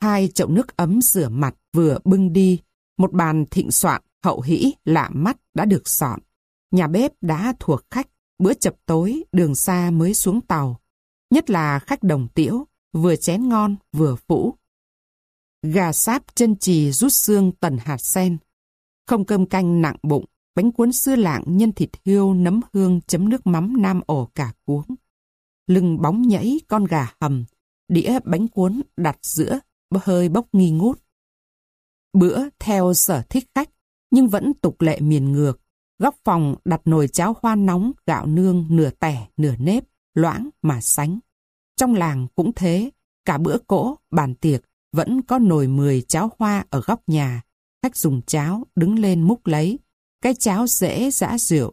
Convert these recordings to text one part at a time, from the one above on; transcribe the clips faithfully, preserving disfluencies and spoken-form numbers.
Hai chậu nước ấm rửa mặt vừa bưng đi, một bàn thịnh soạn hậu hĩ lạ mắt đã được dọn. Nhà bếp đã thuộc khách, bữa chập tối đường xa mới xuống tàu. Nhất là khách Đồng Tiễu, vừa chén ngon vừa phũ. Gà sáp chân chì rút xương tần hạt sen. Không cơm canh nặng bụng, bánh cuốn sưa lạng nhân thịt hươu nấm hương chấm nước mắm nam ổ cả cuống. Lưng bóng nhảy con gà hầm, đĩa bánh cuốn đặt giữa, hơi bốc nghi ngút. Bữa theo sở thích khách, nhưng vẫn tục lệ miền ngược. Góc phòng đặt nồi cháo hoa nóng, gạo nương nửa tẻ nửa nếp, loãng mà sánh. Trong làng cũng thế, cả bữa cỗ, bàn tiệc, vẫn có nồi mười cháo hoa ở góc nhà. Khách dùng cháo, đứng lên múc lấy. Cái cháo dễ giã rượu.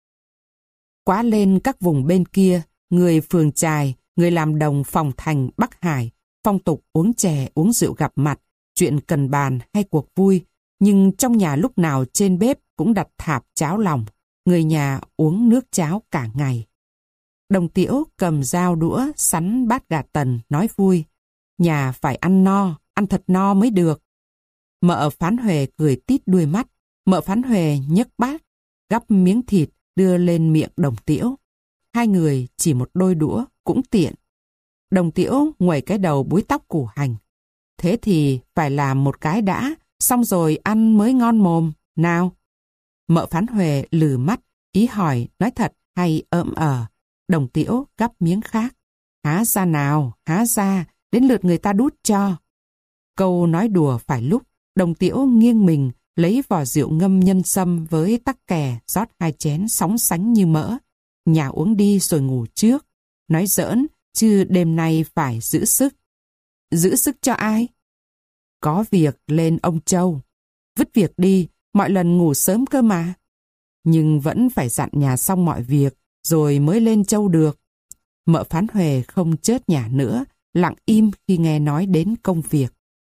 Quá lên các vùng bên kia, người phường Chài, người làm đồng phòng thành Bắc Hải, phong tục uống chè, uống rượu gặp mặt, chuyện cần bàn hay cuộc vui. Nhưng trong nhà lúc nào trên bếp cũng đặt thạp cháo lòng. Người nhà uống nước cháo cả ngày. Đồng Tiễu cầm dao đũa sắn bát gà tần nói vui. Nhà phải ăn no, ăn thật no mới được. Mợ Phán Huệ cười tít đuôi mắt. Mợ Phán Huệ nhấc bát, gắp miếng thịt đưa lên miệng Đồng Tiễu. Hai người chỉ một đôi đũa cũng tiện. Đồng Tiễu nguẩy cái đầu búi tóc củ hành. Thế thì phải làm một cái đã, xong rồi ăn mới ngon mồm, nào. Mợ Phán Huệ lừ mắt, ý hỏi nói thật hay ỡm ờ. Đồng Tiễu gắp miếng khác. Há ra nào, há ra, đến lượt người ta đút cho. Câu nói đùa phải lúc, Đồng Tiễu nghiêng mình, lấy vò rượu ngâm nhân sâm với tắc kè, rót hai chén sóng sánh như mỡ. Nhà uống đi rồi ngủ trước. Nói giỡn, chứ đêm nay phải giữ sức. Giữ sức cho ai? Có việc lên ông Châu. Vứt việc đi, mọi lần ngủ sớm cơ mà. Nhưng vẫn phải dặn nhà xong mọi việc, rồi mới lên Châu được. Mợ Phán Huệ không chớt nhà nữa, lặng im khi nghe nói đến công việc.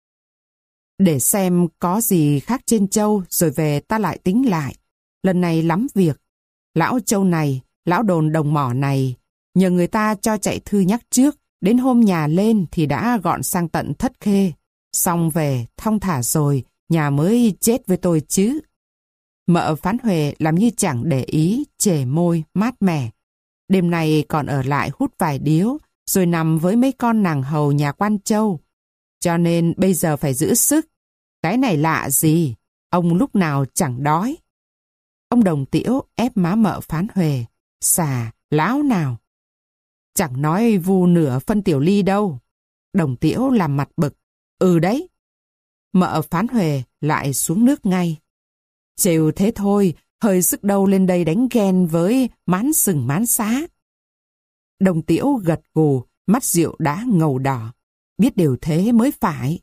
Để xem có gì khác trên Châu, rồi về ta lại tính lại. Lần này lắm việc. Lão Châu này, lão đồn đồng mỏ này, nhờ người ta cho chạy thư nhắc trước, đến hôm nhà lên thì đã gọn sang tận Thất Khê. Xong về, thong thả rồi, nhà mới chết với tôi chứ. Mợ Phán Huệ làm như chẳng để ý, chề môi, mát mẻ. Đêm nay còn ở lại hút vài điếu, rồi nằm với mấy con nàng hầu nhà quan Châu. Cho nên bây giờ phải giữ sức. Cái này lạ gì, ông lúc nào chẳng đói. Ông Đồng Tiễu ép má mợ Phán Huệ. Xà, láo nào. Chẳng nói vu nửa phân tiểu ly đâu. Đồng Tiễu làm mặt bực. Ừ đấy. Mợ Phán Huệ lại xuống nước ngay. Chịu thế thôi, hơi sức đâu lên đây đánh ghen với mán sừng mán xá. Đồng Tiễu gật gù, mắt rượu đã ngầu đỏ. Biết điều thế mới phải.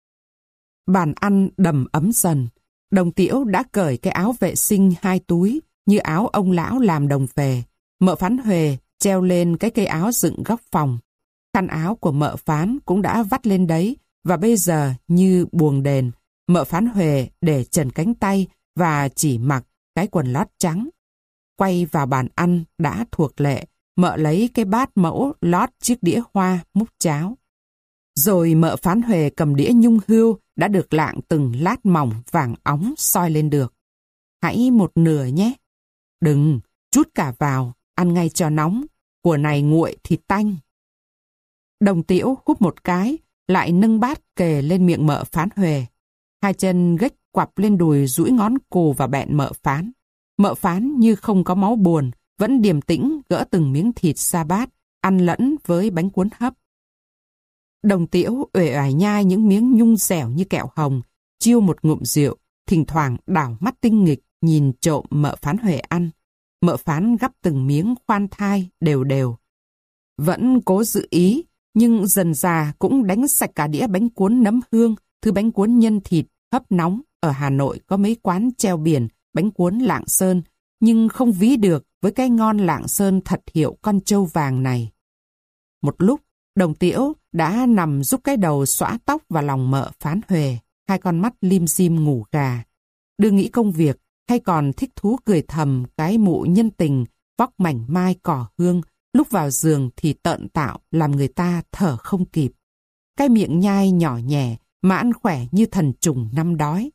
Bàn ăn đầm ấm dần. Đồng Tiễu đã cởi cái áo vệ sinh hai túi, như áo ông lão làm đồng về. Mợ Phán Huệ treo lên cái cây áo dựng góc phòng. Khăn áo của mợ Phán cũng đã vắt lên đấy, và bây giờ như buồng đền, mợ Phán Huệ để trần cánh tay và chỉ mặc cái quần lót trắng. Quay vào bàn ăn đã thuộc lệ, mợ lấy cái bát mẫu lót chiếc đĩa hoa múc cháo. Rồi mợ Phán Huệ cầm đĩa nhung hươu đã được lạng từng lát mỏng vàng óng soi lên được. Hãy một nửa nhé. Đừng, chút cả vào, ăn ngay cho nóng, của này nguội thì tanh. Đồng Tiễu húp một cái, lại nâng bát kề lên miệng mợ Phán Huệ. Hai chân gếch quặp lên đùi duỗi ngón cù và bẹn mợ Phán. Mợ Phán như không có máu buồn, vẫn điềm tĩnh gỡ từng miếng thịt ra bát, ăn lẫn với bánh cuốn hấp. Đồng Tiễu uể oải nhai những miếng nhung dẻo như kẹo hồng, chiêu một ngụm rượu, thỉnh thoảng đảo mắt tinh nghịch nhìn trộm mợ Phán Huệ ăn. Mợ Phán gắp từng miếng khoan thai đều đều. Vẫn cố giữ ý, nhưng dần dà cũng đánh sạch cả đĩa bánh cuốn nấm hương, thứ bánh cuốn nhân thịt hấp nóng. Ở Hà Nội có mấy quán treo biển bánh cuốn Lạng Sơn, nhưng không ví được với cái ngon Lạng Sơn thật hiệu con trâu vàng này. Một lúc, Đồng Tiễu đã nằm rúc cái đầu xõa tóc vào lòng mợ Phán Huệ, hai con mắt lim dim ngủ gà. Đưa nghĩ công việc, hay còn thích thú cười thầm cái mụ nhân tình, vóc mảnh mai cỏ hương, lúc vào giường thì tợn tạo làm người ta thở không kịp. cái miệng nhai nhỏ nhẹ mà ăn khỏe như thần trùng năm đói.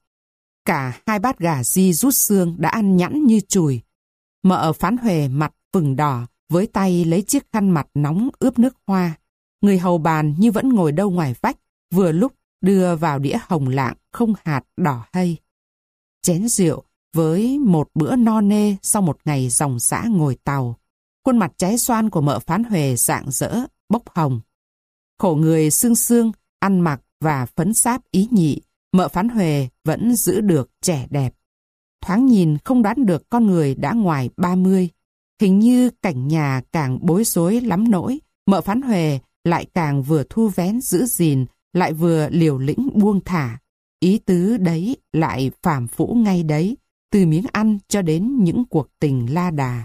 Cả hai bát gà di rút xương đã ăn nhẵn như chùi. Mợ Phán Huệ mặt vừng đỏ, với tay lấy chiếc khăn mặt nóng ướp nước hoa. Người hầu bàn như vẫn ngồi đâu ngoài vách, vừa lúc đưa vào đĩa hồng lạng không hạt đỏ hay. Chén rượu với một bữa no nê sau một ngày dòng dã ngồi tàu. Khuôn mặt trái xoan của mợ Phán Huệ rạng rỡ, bốc hồng. Khổ người xương xương, ăn mặc và phấn sáp ý nhị, mợ Phán Huệ vẫn giữ được trẻ đẹp. Thoáng nhìn không đoán được con người đã ngoài ba mươi. Hình như cảnh nhà càng bối rối lắm nỗi, mợ Phán Huệ lại càng vừa thu vén giữ gìn, lại vừa liều lĩnh buông thả. Ý tứ đấy lại phàm phũ ngay đấy, từ miếng ăn cho đến những cuộc tình la đà.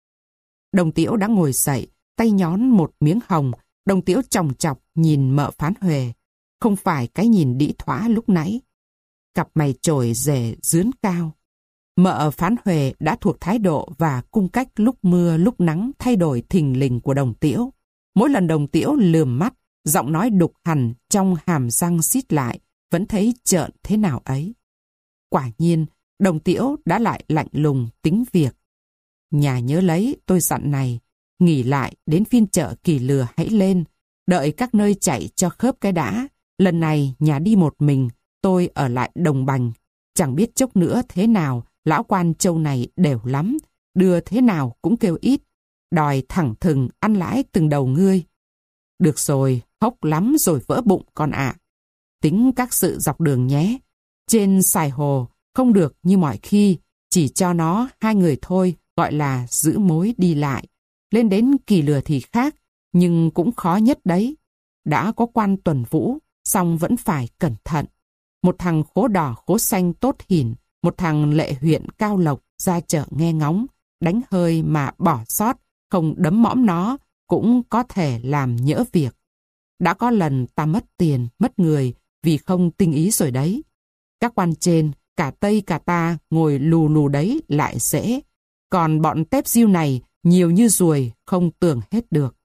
Đồng Tiễu đã ngồi dậy, tay nhón một miếng hồng. Đồng Tiễu chòng chọc nhìn mợ Phán Huệ, không phải cái nhìn đĩ thoá lúc nãy. Cặp mày trồi rể dướn cao. Mợ Phán Huệ đã thuộc thái độ và cung cách lúc mưa lúc nắng thay đổi thình lình của Đồng Tiễu. Mỗi lần Đồng Tiễu lườm mắt, giọng nói đục hằn trong hàm răng xít lại, vẫn thấy trợn thế nào ấy. Quả nhiên, Đồng Tiễu đã lại lạnh lùng tính việc. Nhà nhớ lấy tôi dặn này, nghỉ lại đến phiên chợ Kỳ Lừa hãy lên, đợi các nơi chạy cho khớp cái đã. Lần này nhà đi một mình, tôi ở lại Đồng Bành. Chẳng biết chốc nữa thế nào, lão quan châu này đều lắm, đưa thế nào cũng kêu ít, đòi thẳng thừng ăn lãi từng đầu ngươi. Được rồi, hốc lắm rồi vỡ bụng con ạ. Tính các sự dọc đường nhé. Trên Sài Hồ không được như mọi khi, chỉ cho nó hai người thôi, gọi là giữ mối đi lại. Lên đến Kỳ Lừa thì khác, nhưng cũng khó nhất đấy. Đã có quan tuần vũ, song vẫn phải cẩn thận. Một thằng khố đỏ khố xanh tốt hỉn, một thằng lệ huyện cao lộc ra chợ nghe ngóng, đánh hơi mà bỏ sót, không đấm mõm nó, cũng có thể làm nhỡ việc. Đã có lần ta mất tiền, mất người vì không tinh ý rồi đấy. Các quan trên, cả Tây cả ta ngồi lù lù đấy lại dễ. Còn bọn tép diêu này nhiều như ruồi, không tưởng hết được.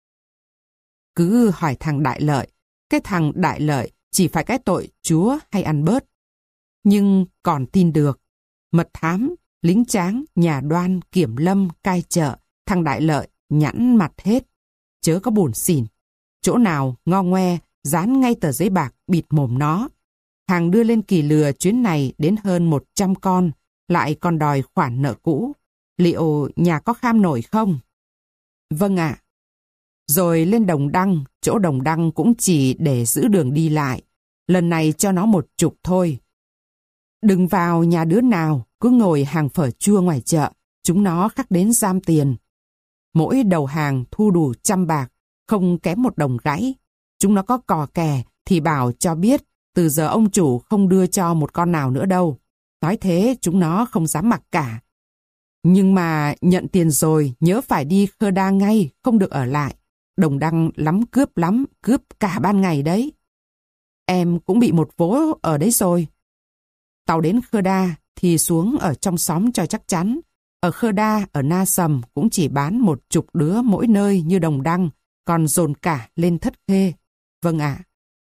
Cứ hỏi thằng Đại Lợi, cái thằng Đại Lợi chỉ phải cái tội chúa hay ăn bớt. Nhưng còn tin được. Mật thám, lính tráng, nhà đoan, kiểm lâm, cai chợ, thằng Đại Lợi nhẵn mặt hết. Chớ có buồn xỉn. Chỗ nào ngo ngoe, dán ngay tờ giấy bạc bịt mồm nó. Hàng đưa lên Kỳ Lừa chuyến này đến hơn một trăm con, lại còn đòi khoản nợ cũ. Liệu nhà có kham nổi không? Vâng ạ. Rồi lên Đồng Đăng, chỗ Đồng Đăng cũng chỉ để giữ đường đi lại. Lần này cho nó một chục thôi. Đừng vào nhà đứa nào, cứ ngồi hàng phở chua ngoài chợ, chúng nó khắc đến giam tiền. Mỗi đầu hàng thu đủ trăm bạc, không kém một đồng gãy. Chúng nó có cò kè thì bảo cho biết, từ giờ ông chủ không đưa cho một con nào nữa đâu. Nói thế chúng nó không dám mặc cả. Nhưng mà nhận tiền rồi nhớ phải đi Khơ Đa ngay, không được ở lại. Đồng Đăng lắm cướp lắm, cướp cả ban ngày đấy. Em cũng bị một vố ở đấy rồi. Tàu đến Khơ Đa thì xuống ở trong xóm cho chắc chắn. Ở Khơ Đa, ở Na Sầm cũng chỉ bán một chục đứa mỗi nơi như Đồng Đăng, còn dồn cả lên Thất Khê. Vâng ạ.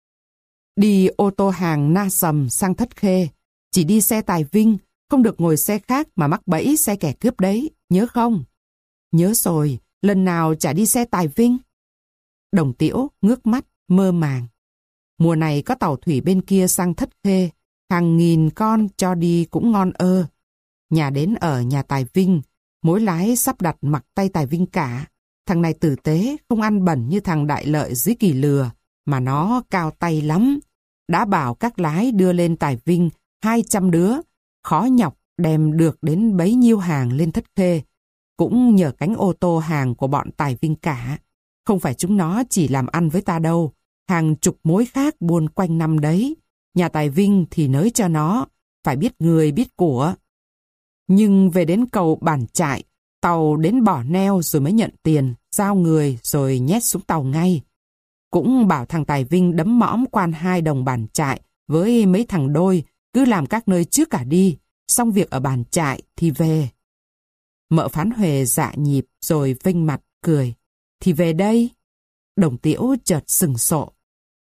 Đi ô tô hàng Na Sầm sang Thất Khê, chỉ đi xe Tài Vinh, không được ngồi xe khác mà mắc bẫy xe kẻ cướp đấy, nhớ không? Nhớ rồi, lần nào chả đi xe Tài Vinh. Đồng Tiễu ngước mắt, mơ màng. Mùa này có tàu thủy bên kia sang Thất Khê, hàng nghìn con cho đi cũng ngon ơ. Nhà đến ở nhà Tài Vinh, mối lái sắp đặt mặc tay Tài Vinh cả. Thằng này tử tế, không ăn bẩn như thằng Đại Lợi dưới Kỳ Lừa, mà nó cao tay lắm. Đã bảo các lái đưa lên Tài Vinh hai trăm đứa, khó nhọc đem được đến bấy nhiêu hàng lên Thất Khê. Cũng nhờ cánh ô tô hàng của bọn Tài Vinh cả. Không phải chúng nó chỉ làm ăn với ta đâu, hàng chục mối khác buôn quanh năm đấy. Nhà Tài Vinh thì nới cho nó, phải biết người biết của. Nhưng về đến cầu Bản Trại, tàu đến bỏ neo rồi mới nhận tiền, giao người rồi nhét xuống tàu ngay. Cũng bảo thằng Tài Vinh đấm mõm quan hai đồng Bản Trại với mấy thằng đôi, cứ làm các nơi trước cả đi, xong việc ở Bản Trại thì về. Mợ Phán Huệ dạ nhịp rồi vênh mặt cười. Thì về đây. Đồng Tiễu chợt sừng sộ.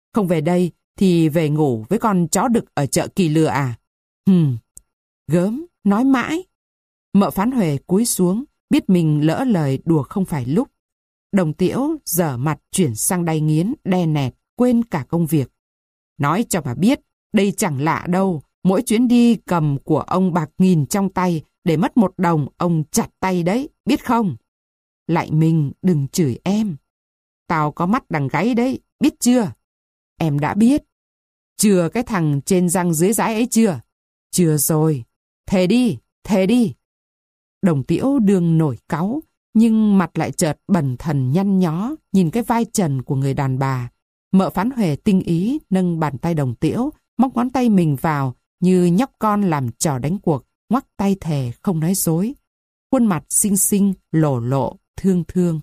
Không về đây thì về ngủ với con chó đực ở chợ Kỳ Lừa à? Hừm, gớm, nói mãi. Mợ Phán Huệ cúi xuống, biết mình lỡ lời đùa không phải lúc. Đồng Tiễu dở mặt chuyển sang đay nghiến, đe nẹt, quên cả công việc. Nói cho bà biết, đây chẳng lạ đâu. Mỗi chuyến đi cầm của ông bạc nghìn trong tay, để mất một đồng ông chặt tay đấy, biết không? Lại mình đừng chửi em. Tao có mắt đằng gáy đấy, biết chưa? Em đã biết. Chừa cái thằng trên răng dưới dái ấy chưa? Chưa rồi. Thề đi, thề đi. Đồng Tiễu đương nổi cáu, nhưng mặt lại chợt bần thần nhăn nhó, nhìn cái vai trần của người đàn bà. Mợ Phán Huệ tinh ý nâng bàn tay Đồng Tiễu, móc ngón tay mình vào như nhóc con làm trò đánh cuộc, ngoắc tay thề không nói dối. Khuôn mặt xinh xinh, lổ lộ, thương thương.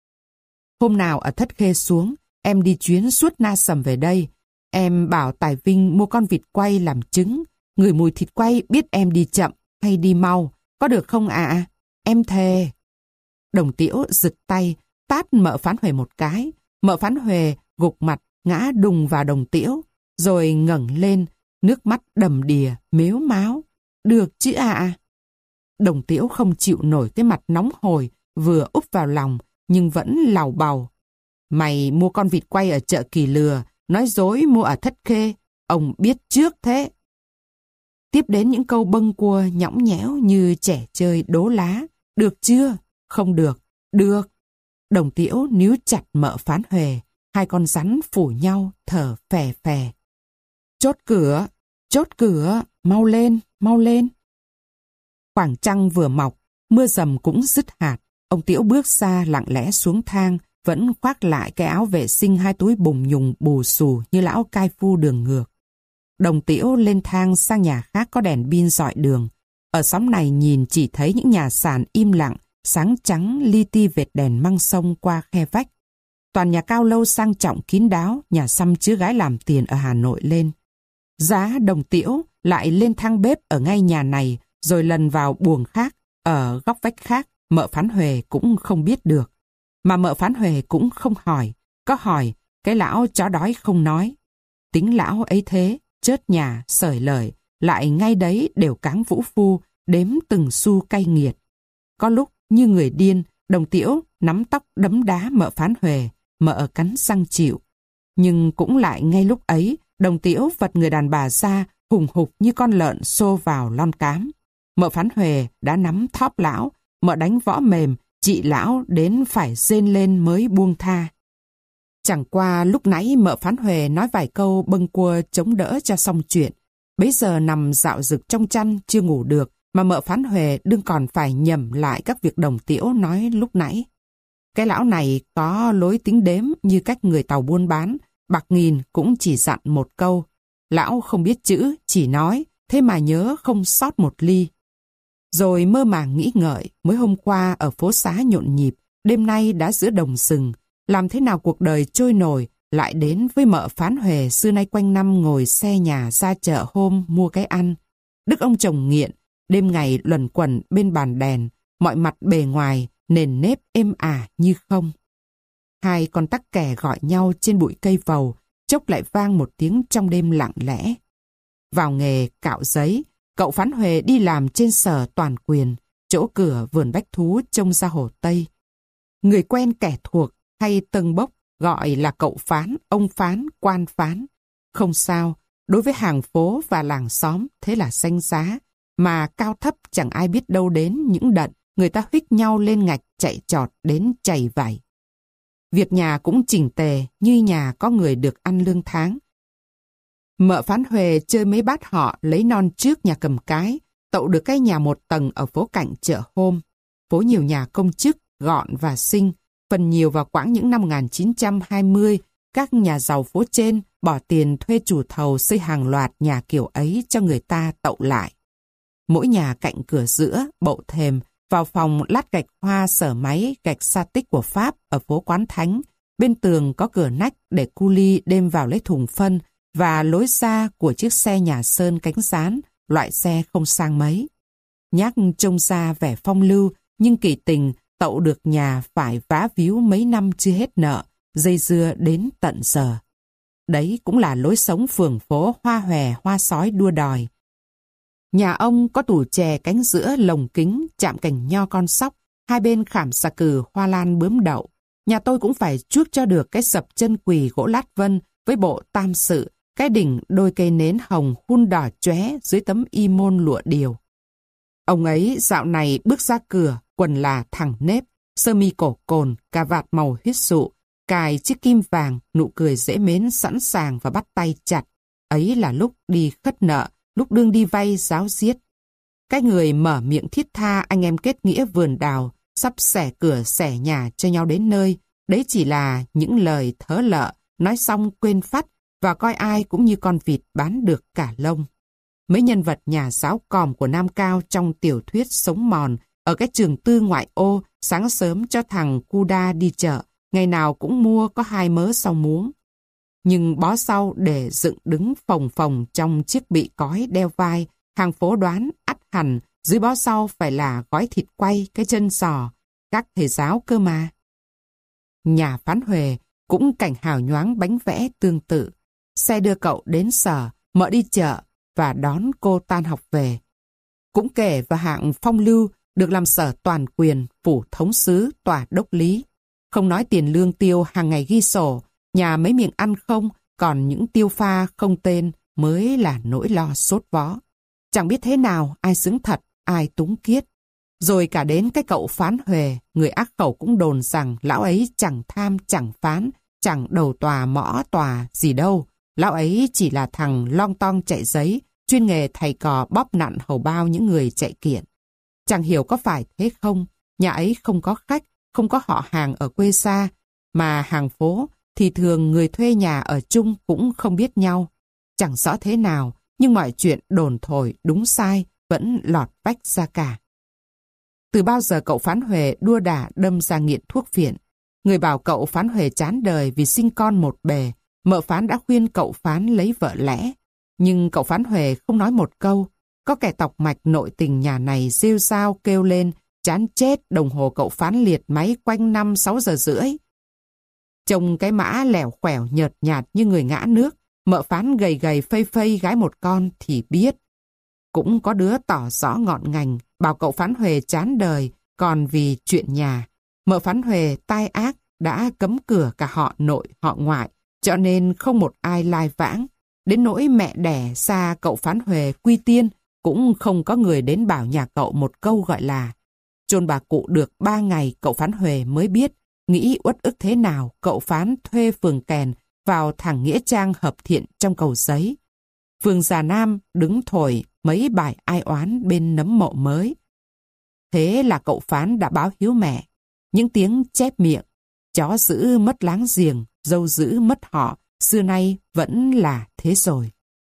Hôm nào ở Thất Khê xuống, em đi chuyến suốt Na Sầm về đây. Em bảo Tài Vinh mua con vịt quay làm trứng. Người mùi thịt quay biết em đi chậm hay đi mau, có được không ạ? À? Em thề. Đồng Tiễu giật tay, tát mợ Phán Huệ một cái. Mợ Phán Huệ gục mặt, ngã đùng vào Đồng Tiễu, rồi ngẩng lên, nước mắt đầm đìa, mếu máo. Được chứ ạ? À? Đồng Tiễu không chịu nổi cái mặt nóng hổi, vừa úp vào lòng, nhưng vẫn lào bào. Mày mua con vịt quay ở chợ Kỳ Lừa, nói dối mua ở Thất Khê, ông biết trước thế. Tiếp đến những câu bâng cua nhõng nhẽo như trẻ chơi đố lá. Được chưa? Không được. Được. Đồng Tiễu níu chặt mợ Phán Huệ, hai con rắn phủ nhau thở phè phè. Chốt cửa, chốt cửa, mau lên, mau lên. Khoảng trăng vừa mọc, mưa dầm cũng dứt hạt. Ông Tiễu bước ra lặng lẽ xuống thang, vẫn khoác lại cái áo vệ sinh hai túi bùng nhùng bù xù như lão cai phu đường ngược. Đồng Tiễu lên thang sang nhà khác có đèn pin rọi đường. Ở xóm này nhìn chỉ thấy những nhà sàn im lặng, sáng trắng li ti vệt đèn măng sông qua khe vách. Toàn nhà cao lâu sang trọng kín đáo, nhà xăm chứa gái làm tiền ở Hà Nội lên. Giá Đồng Tiễu lại lên thang bếp ở ngay nhà này, rồi lần vào buồng khác, ở góc vách khác, mợ Phán Huệ cũng không biết được. Mà mợ Phán Huệ cũng không hỏi, có hỏi, cái lão chó đói không nói. Tính lão ấy thế, chớt nhà, sởi lời, lại ngay đấy đều cáng vũ phu, đếm từng xu cay nghiệt. Có lúc như người điên, Đồng Tiễu nắm tóc đấm đá mợ Phán Huệ, mợ cắn răng chịu. Nhưng cũng lại ngay lúc ấy, Đồng Tiễu vật người đàn bà ra, hùng hục như con lợn xô vào lon cám. Mợ Phán Huệ đã nắm thóp lão, mợ đánh võ mềm, chị lão đến phải rên lên mới buông tha. Chẳng qua lúc nãy mợ Phán Huệ nói vài câu bâng cua chống đỡ cho xong chuyện. Bấy giờ nằm dạo rực trong chăn chưa ngủ được, mà mợ Phán Huệ đương còn phải nhẩm lại các việc Đồng Tiễu nói lúc nãy. Cái lão này có lối tính đếm như cách người Tàu buôn bán, bạc nghìn cũng chỉ dặn một câu. Lão không biết chữ, chỉ nói, thế mà nhớ không sót một ly. Rồi mơ màng nghĩ ngợi, mới hôm qua ở phố xá nhộn nhịp, đêm nay đã giữa đồng rừng, làm thế nào cuộc đời trôi nổi, lại đến với mợ Phán Huệ xưa nay quanh năm ngồi xe nhà ra chợ hôm mua cái ăn. Đức ông chồng nghiện, đêm ngày luẩn quẩn bên bàn đèn, mọi mặt bề ngoài, nền nếp êm ả như không. Hai con tắc kè gọi nhau trên bụi cây vầu, chốc lại vang một tiếng trong đêm lặng lẽ. Vào nghề cạo giấy, cậu Phán Huệ đi làm trên sở toàn quyền, chỗ cửa vườn bách thú trông ra hồ Tây. Người quen kẻ thuộc hay tâng bốc gọi là cậu Phán, ông Phán, quan Phán. Không sao, đối với hàng phố và làng xóm thế là danh giá, mà cao thấp chẳng ai biết đâu đến những đận người ta huých nhau lên ngạch chạy trọt đến chày vải. Việc nhà cũng chỉnh tề như nhà có người được ăn lương tháng. Mợ Phán Huệ chơi mấy bát họ lấy non trước nhà cầm cái, tậu được cái nhà một tầng ở phố cạnh chợ hôm. Phố nhiều nhà công chức, gọn và xinh, phần nhiều vào quãng những năm một nghìn chín trăm hai mươi, các nhà giàu phố trên bỏ tiền thuê chủ thầu xây hàng loạt nhà kiểu ấy cho người ta tậu lại. Mỗi nhà cạnh cửa giữa, bậu thềm, vào phòng lát gạch hoa sở máy gạch sa tích của Pháp ở phố Quán Thánh, bên tường có cửa nách để cu li đem vào lấy thùng phân và lối ra của chiếc xe nhà sơn cánh rán, loại xe không sang mấy. Nhác trông ra vẻ phong lưu, nhưng kỳ tình tậu được nhà phải vá víu mấy năm chưa hết nợ, dây dưa đến tận giờ. đấy cũng là lối sống phường phố hoa hòe hoa sói đua đòi. Nhà ông có tủ chè cánh giữa lồng kính, chạm cành nho con sóc, hai bên khảm xà cừ hoa lan bướm đậu. Nhà tôi cũng phải chuốc cho được cái sập chân quỳ gỗ lát vân với bộ tam sự, cái đỉnh đôi cây nến hồng hun đỏ chóe dưới tấm y môn lụa điều. Ông ấy dạo này bước ra cửa, quần là thẳng nếp, sơ mi cổ cồn, cà vạt màu huyết sụ, cài chiếc kim vàng, nụ cười dễ mến sẵn sàng và bắt tay chặt. Ấy là lúc đi khất nợ, lúc đương đi vay giáo giết. Cái người mở miệng thiết tha anh em kết nghĩa vườn đào, sắp xẻ cửa xẻ nhà cho nhau đến nơi, đấy chỉ là những lời thớ lợ, nói xong quên phắt và coi ai cũng như con vịt bán được cả lông. Mấy nhân vật nhà giáo còm của Nam Cao trong tiểu thuyết Sống Mòn ở cái trường tư ngoại ô, sáng sớm cho thằng Cuda đi chợ, ngày nào cũng mua có hai mớ sau muống. Nhưng bó sau để dựng đứng phồng phồng trong chiếc bị cói đeo vai, hàng phố đoán ắt hẳn dưới bó sau phải là gói thịt quay, cái chân giò, các thầy giáo cơ mà. Nhà Phán Huệ cũng cảnh hào nhoáng bánh vẽ tương tự. Xe đưa cậu đến sở, mợ đi chợ và đón cô tan học về. Cũng kể vào hạng phong lưu được làm sở toàn quyền, phủ thống sứ, tòa đốc lý. Không nói tiền lương tiêu hàng ngày ghi sổ, nhà mấy miệng ăn không, còn những tiêu pha không tên mới là nỗi lo sốt vó. Chẳng biết thế nào ai xứng thật, ai túng kiết. Rồi cả đến cái cậu Phán Huệ, người ác khẩu cũng đồn rằng lão ấy chẳng tham chẳng phán, chẳng đầu tòa mõ tòa gì đâu. Lão ấy chỉ là thằng long tong chạy giấy, chuyên nghề thầy cò bóp nặn hầu bao những người chạy kiện. Chẳng hiểu có phải thế không, nhà ấy không có khách, không có họ hàng ở quê xa, mà hàng phố thì thường người thuê nhà ở chung cũng không biết nhau. Chẳng rõ thế nào, nhưng mọi chuyện đồn thổi đúng sai vẫn lọt vách ra cả. Từ bao giờ cậu Phán Huệ đua đả đâm ra nghiện thuốc phiện. Người bảo cậu Phán Huệ chán đời vì sinh con một bề, mợ Phán đã khuyên cậu Phán lấy vợ lẽ. Nhưng cậu Phán Huệ không nói một câu. Có kẻ tọc mạch nội tình nhà này rêu rao kêu lên, chán chết, đồng hồ cậu Phán liệt máy quanh năm sáu giờ rưỡi. Trông cái mã lẻo khẻo nhợt nhạt như người ngã nước, mợ Phán gầy gầy phây phây gái một con thì biết. Cũng có đứa tỏ rõ ngọn ngành, bảo cậu Phán Huệ chán đời, còn vì chuyện nhà. Mợ Phán Huệ tai ác đã cấm cửa cả họ nội họ ngoại, cho nên không một ai lai vãng. Đến nỗi mẹ đẻ xa cậu Phán Huệ quy tiên, cũng không có người đến bảo nhà cậu một câu gọi là. Chôn bà cụ được ba ngày cậu Phán Huệ mới biết, nghĩ uất ức thế nào cậu Phán thuê phường kèn vào thẳng nghĩa trang hợp thiện trong Cầu Giấy. Phường Già Nam đứng thổi mấy bài ai oán bên nấm mộ mới. Thế là cậu Phán đã báo hiếu mẹ. Những tiếng chép miệng, chó giữ mất láng giềng, dâu giữ mất họ, xưa nay vẫn là thế rồi.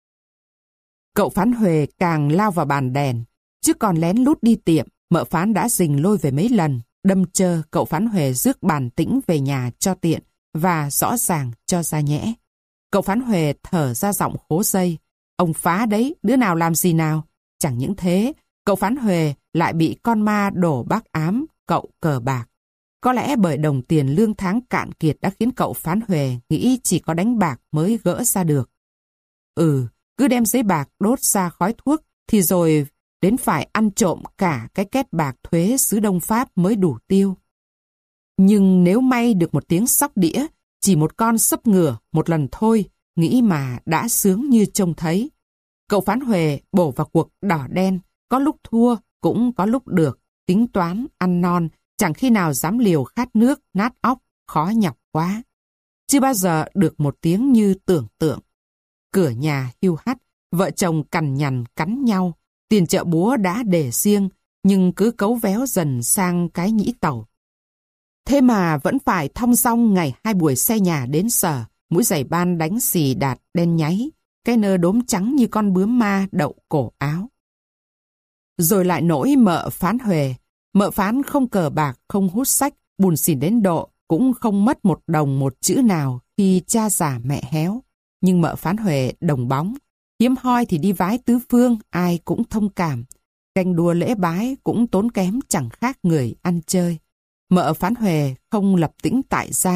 Cậu Phán Huệ càng lao vào bàn đèn, chứ còn lén lút đi tiệm, mợ Phán đã rình lôi về mấy lần, đâm chơ cậu Phán Huệ rước bàn tĩnh về nhà cho tiện và rõ ràng cho ra nhẽ. Cậu Phán Huệ thở ra giọng khố dây, ông phá đấy, đứa nào làm gì nào? Chẳng những thế, cậu Phán Huệ lại bị con ma đổ bác ám, cậu cờ bạc. Có lẽ bởi đồng tiền lương tháng cạn kiệt đã khiến cậu Phán Huệ nghĩ chỉ có đánh bạc mới gỡ ra được. Ừ, cứ đem giấy bạc đốt ra khói thuốc, thì rồi đến phải ăn trộm cả cái két bạc thuế xứ Đông Pháp mới đủ tiêu. Nhưng nếu may được một tiếng sóc đĩa, chỉ một con sấp ngửa một lần thôi, nghĩ mà đã sướng như trông thấy. Cậu Phán Huệ bổ vào cuộc đỏ đen, có lúc thua, cũng có lúc được, tính toán, ăn non, chẳng khi nào dám liều khát nước, nát óc, khó nhọc quá. Chưa bao giờ được một tiếng như tưởng tượng. Cửa nhà hiu hắt, vợ chồng cằn nhằn cắn nhau, tiền chợ búa đã để riêng, nhưng cứ cấu véo dần sang cái nhĩ tàu. Thế mà vẫn phải thong dong ngày hai buổi xe nhà đến sở, mũi giày ban đánh xì đạt đen nháy, cái nơ đốm trắng như con bướm ma đậu cổ áo. Rồi lại nỗi mợ Phán Huệ. Mợ Phán không cờ bạc, không hút sách, bùn xỉn đến độ, cũng không mất một đồng một chữ nào khi cha già mẹ héo. Nhưng mợ Phán Huệ đồng bóng, hiếm hoi thì đi vái tứ phương, ai cũng thông cảm. Canh đua lễ bái cũng tốn kém chẳng khác người ăn chơi. Mợ Phán Huệ không lập tĩnh tại gia,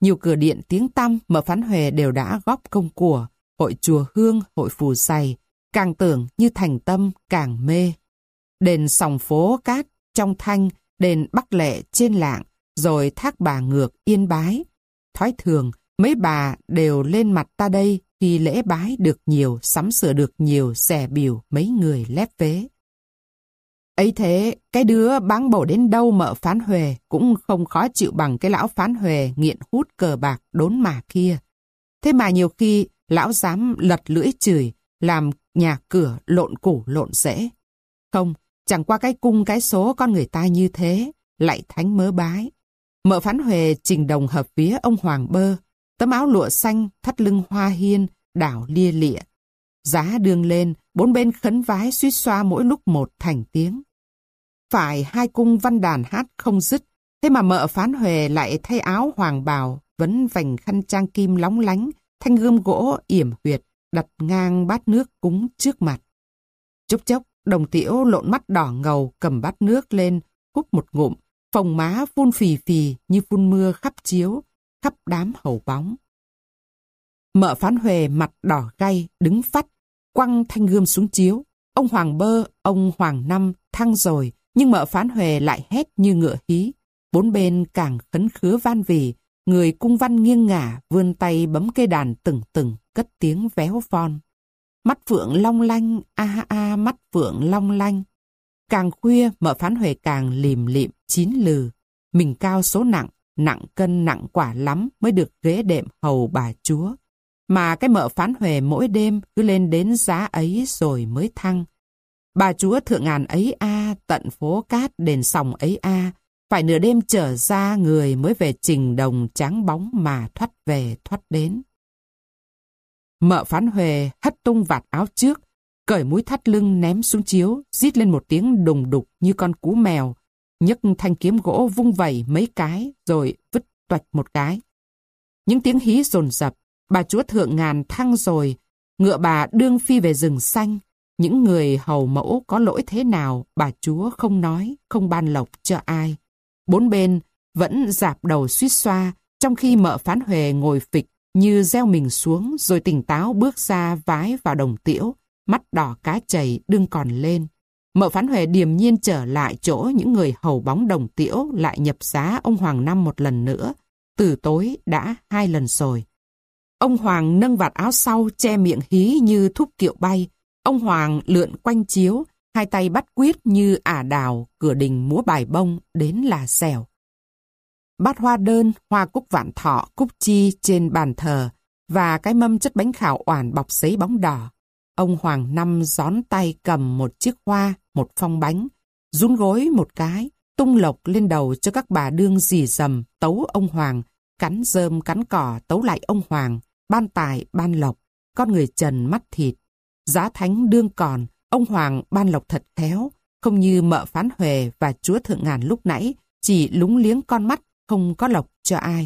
Nhiều cửa điện tiếng tăm, Mợ Phán Huệ đều đã góp công của. Hội chùa Hương, hội phù Giày, càng tưởng như thành tâm càng mê. Đền Sòng Phố Cát trong Thanh, đền Bắc Lệ trên Lạng, rồi Thác Bà Ngược Yên Bái. Thói thường, mấy bà đều lên mặt ta đây khi lễ bái được nhiều, sắm sửa được nhiều, xẻ bìu mấy người lép vế. Ấy thế, cái đứa báng bổ đến đâu Mợ Phán Huệ cũng không khó chịu bằng cái lão Phán Huệ nghiện hút cờ bạc đốn mà kia. Thế mà nhiều khi lão dám lật lưỡi chửi, làm nhà cửa lộn củ lộn rễ. Không, chẳng qua cái cung cái số con người ta như thế, lại thánh mớ bái. Mợ Phán Huệ trình đồng hợp vía ông Hoàng Bơ, tấm áo lụa xanh, thắt lưng hoa hiên, đảo lia lịa. Giá đường lên, bốn bên khấn vái suýt xoa mỗi lúc một thành tiếng. Phải hai cung văn đàn hát không dứt, thế mà Mợ Phán Huệ lại thay áo hoàng bào, vấn vành khăn trang kim lóng lánh, thanh gươm gỗ yểm huyệt, đặt ngang bát nước cúng trước mặt. Chốc chốc, Đồng Tiểu lộn mắt đỏ ngầu cầm bát nước lên, húp một ngụm, phồng má phun phì phì như phun mưa khắp chiếu, khắp đám hầu bóng. Mợ Phán Huệ mặt đỏ gay, đứng phắt, quăng thanh gươm xuống chiếu. Ông Hoàng Bơ, ông Hoàng Năm thăng rồi, nhưng Mợ Phán Huệ lại hét như ngựa hí. Bốn bên càng khấn khứa van vì, người cung văn nghiêng ngả, vươn tay bấm cây đàn từng từng, cất tiếng véo von. Mắt phượng long lanh, a a mắt phượng long lanh. Càng khuya, Mợ Phán Huệ càng lìm lịm chín lừ. Mình cao số nặng, nặng cân nặng quả lắm mới được ghế đệm hầu bà chúa. Mà cái Mợ Phán Huệ mỗi đêm cứ lên đến giá ấy rồi mới thăng. Bà chúa thượng ngàn ấy a, tận phố Cát đền Sòng ấy a, phải nửa đêm trở ra người mới về trình đồng tráng bóng mà thoát về thoát đến. Mợ Phán Huệ hất tung vạt áo trước, cởi múi thắt lưng ném xuống chiếu, rít lên một tiếng đùng đục như con cú mèo, nhấc thanh kiếm gỗ vung vẩy mấy cái rồi vứt toạch một cái. Những tiếng hí dồn dập, bà chúa thượng ngàn thăng rồi, ngựa bà đương phi về rừng xanh. Những người hầu mẫu có lỗi thế nào, bà chúa không nói, không ban lộc cho ai. Bốn bên vẫn dạp đầu suýt xoa, trong khi Mợ Phán Huệ ngồi phịch như gieo mình xuống rồi tỉnh táo bước ra vái vào Đồng Tiểu, mắt đỏ cá chày đương còn lên. Mợ Phán Huệ điềm nhiên trở lại chỗ những người hầu bóng Đồng Tiểu lại nhập giá ông Hoàng Năm một lần nữa, từ tối đã hai lần rồi. Ông Hoàng nâng vạt áo sau che miệng hí như thúc kiệu bay. Ông Hoàng lượn quanh chiếu, hai tay bắt quyết như ả đào, cửa đình múa bài bông đến là xèo. Bát hoa đơn, hoa cúc vạn thọ, cúc chi trên bàn thờ và cái mâm chất bánh khảo oản bọc giấy bóng đỏ. Ông Hoàng Năm gión tay cầm một chiếc hoa, một phong bánh, rún gối một cái, tung lộc lên đầu cho các bà đương rì rầm tấu ông Hoàng, cắn rơm cắn cỏ tấu lại ông Hoàng, ban tài ban lộc, con người trần mắt thịt. Giá thánh đương còn, ông Hoàng ban lộc thật khéo, không như Mợ Phán Huệ và chúa thượng ngàn lúc nãy, chỉ lúng liếng con mắt, không có lộc cho ai.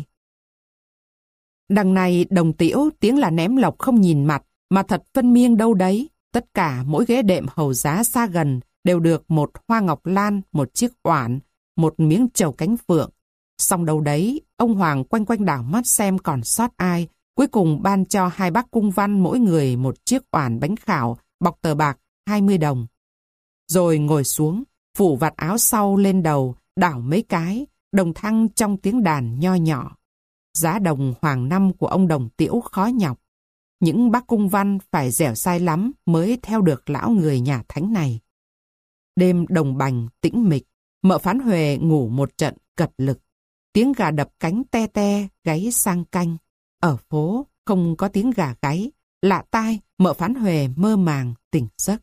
Đằng này Đồng Tiểu tiếng là ném lộc không nhìn mặt, mà thật phân miêng đâu đấy. Tất cả mỗi ghế đệm hầu giá xa gần đều được một hoa ngọc lan, một chiếc oản, một miếng trầu cánh phượng. Xong đâu đấy, ông Hoàng quanh quanh đảo mắt xem còn sót ai, cuối cùng ban cho hai bác cung văn mỗi người một chiếc oản bánh khảo, bọc tờ bạc hai mươi đồng. Rồi ngồi xuống, phủ vạt áo sau lên đầu, đảo mấy cái, đồng thăng trong tiếng đàn nho nhỏ. Giá đồng Hoàng Năm của ông Đồng Tiểu khó nhọc. Những bác cung văn phải dẻo dai lắm mới theo được lão người nhà thánh này. Đêm đồng bành, tĩnh mịch, Mợ Phán Huệ ngủ một trận cật lực. Tiếng gà đập cánh te te, gáy sang canh. Ở phố không có tiếng gà gáy, lạ tai, Mợ Phán Huệ mơ màng, tỉnh giấc.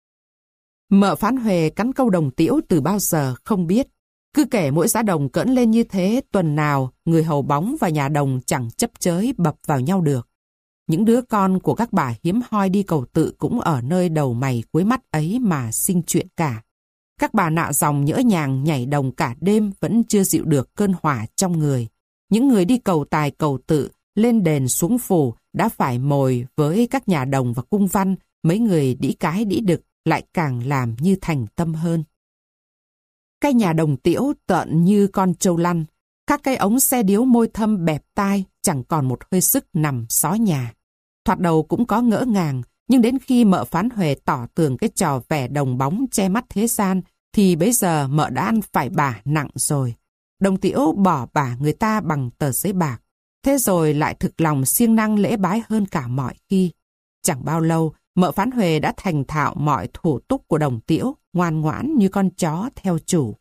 Mợ Phán Huệ cắn câu Đồng Tiểu từ bao giờ không biết. Cứ kể mỗi giá đồng cỡn lên như thế, tuần nào người hầu bóng và nhà đồng chẳng chấp chới bập vào nhau được. Những đứa con của các bà hiếm hoi đi cầu tự cũng ở nơi đầu mày cuối mắt ấy mà sinh chuyện cả. Các bà nạ dòng nhỡ nhàng nhảy đồng cả đêm vẫn chưa dịu được cơn hỏa trong người. Những người đi cầu tài cầu tự, lên đền xuống phủ đã phải mồi với các nhà đồng và cung văn, mấy người đĩ cái đĩ đực lại càng làm như thành tâm hơn. Cái nhà Đồng Tiểu tợn như con trâu lăn, Các cây ống xe điếu môi thâm bẹp tai chẳng còn một hơi sức nằm xó nhà. Thoạt đầu cũng có ngỡ ngàng, nhưng đến khi mợ Phán Huệ tỏ tường cái trò vẻ đồng bóng che mắt thế gian, thì bấy giờ mợ đã ăn phải bả nặng rồi. Đồng Tiễu bỏ bả người ta bằng tờ giấy bạc. Thế rồi lại thực lòng siêng năng lễ bái hơn cả mọi khi. Chẳng bao lâu, mợ Phán Huệ đã thành thạo mọi thủ tục của Đồng Tiễu, ngoan ngoãn như con chó theo chủ.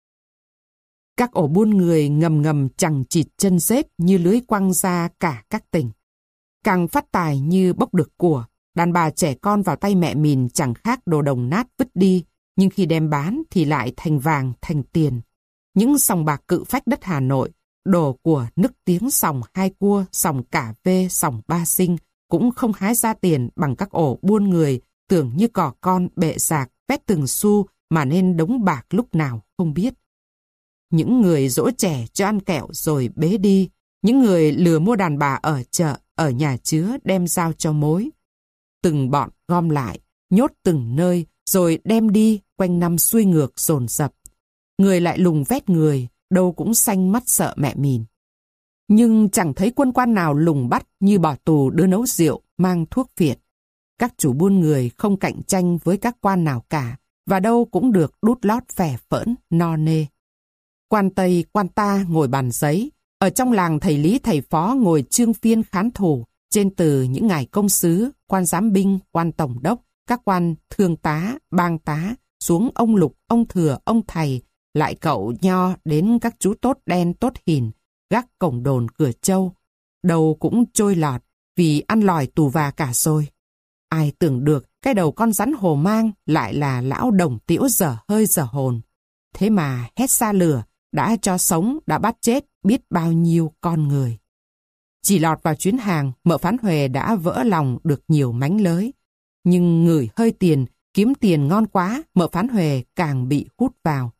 Các ổ buôn người ngầm ngầm chằng chịt chân rết như lưới quăng ra cả các tỉnh. Càng phát tài như bốc được của, đàn bà trẻ con vào tay mẹ mìn chẳng khác đồ đồng nát vứt đi, nhưng khi đem bán thì lại thành vàng thành tiền. Những sòng bạc cự phách đất Hà Nội, đồ của nức tiếng sòng hai cua, sòng cả vê, sòng ba sinh, cũng không hái ra tiền bằng các ổ buôn người, tưởng như cỏ con bệ rạc, vét từng xu mà nên đống bạc lúc nào không biết. Những người dỗ trẻ cho ăn kẹo rồi bế đi, những người lừa mua đàn bà ở chợ, ở nhà chứa đem giao cho mối. Từng bọn gom lại, nhốt từng nơi, rồi đem đi quanh năm xuôi ngược dồn dập. Người lại lùng vét người, đâu cũng xanh mắt sợ mẹ mìn. Nhưng chẳng thấy quân quan nào lùng bắt như bỏ tù đưa nấu rượu, mang thuốc phiện. Các chủ buôn người không cạnh tranh với các quan nào cả, và đâu cũng được đút lót phè phỡn, no nê. Quan Tây, quan ta ngồi bàn giấy, ở trong làng thầy lý thầy phó ngồi chương phiên khán thủ, trên từ những ngài công sứ, quan giám binh, quan tổng đốc, các quan thương tá, bang tá, xuống ông lục, ông thừa, ông thầy, lại cậu nho đến các chú tốt đen tốt hìn, gác cổng đồn cửa châu. Đầu cũng trôi lọt vì ăn lòi tù và cả rồi. Ai tưởng được cái đầu con rắn hồ mang lại là lão Đồng Tiễu dở hơi dở hồn. Thế mà hét xa lửa, đã cho sống, đã bắt chết biết bao nhiêu con người. Chỉ lọt vào chuyến hàng, mợ Phán Huệ đã vỡ lòng được nhiều mánh lới. Nhưng ngửi hơi tiền, kiếm tiền ngon quá, mợ Phán Huệ càng bị hút vào.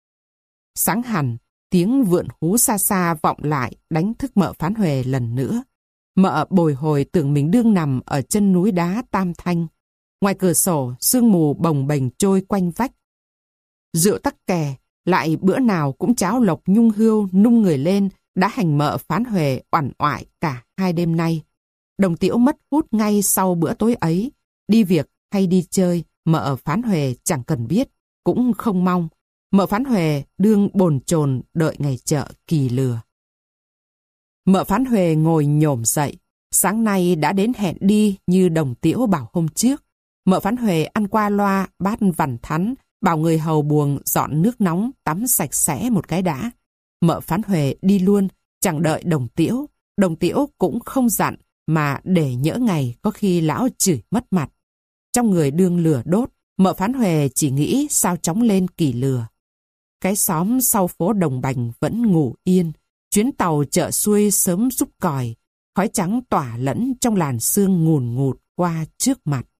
Sáng hẳn, tiếng vượn hú xa xa vọng lại đánh thức mợ Phán Huệ lần nữa. Mợ bồi hồi tưởng mình đương nằm ở chân núi đá Tam Thanh. Ngoài cửa sổ, sương mù bồng bềnh trôi quanh vách. Rượu tắc kè, lại bữa nào cũng cháo lộc nhung hươu nung người lên, đã hành mợ Phán Huệ oằn oại cả hai đêm nay. Đồng Tiễu mất hút ngay sau bữa tối ấy. Đi việc hay đi chơi, mợ Phán Huệ chẳng cần biết, cũng không mong. Mợ Phán Huệ đương bồn chồn đợi ngày chợ kỳ lừa. Mợ Phán Huệ ngồi nhổm dậy. Sáng nay đã đến hẹn đi như Đồng Tiễu bảo hôm trước. Mợ Phán Huệ ăn qua loa bát vằn thắn, bảo người hầu buồng dọn nước nóng tắm sạch sẽ một cái đã. Mợ Phán Huệ đi luôn, chẳng đợi Đồng Tiễu. Đồng Tiễu cũng không dặn, mà để nhỡ ngày có khi lão chửi mất mặt. Trong người đương lửa đốt, mợ Phán Huệ chỉ nghĩ sao chóng lên kỳ lừa. Cái xóm sau phố Đồng Bành vẫn ngủ yên. Chuyến tàu chợ xuôi sớm rút còi, khói trắng tỏa lẫn trong làn sương ngùn ngụt qua trước mặt.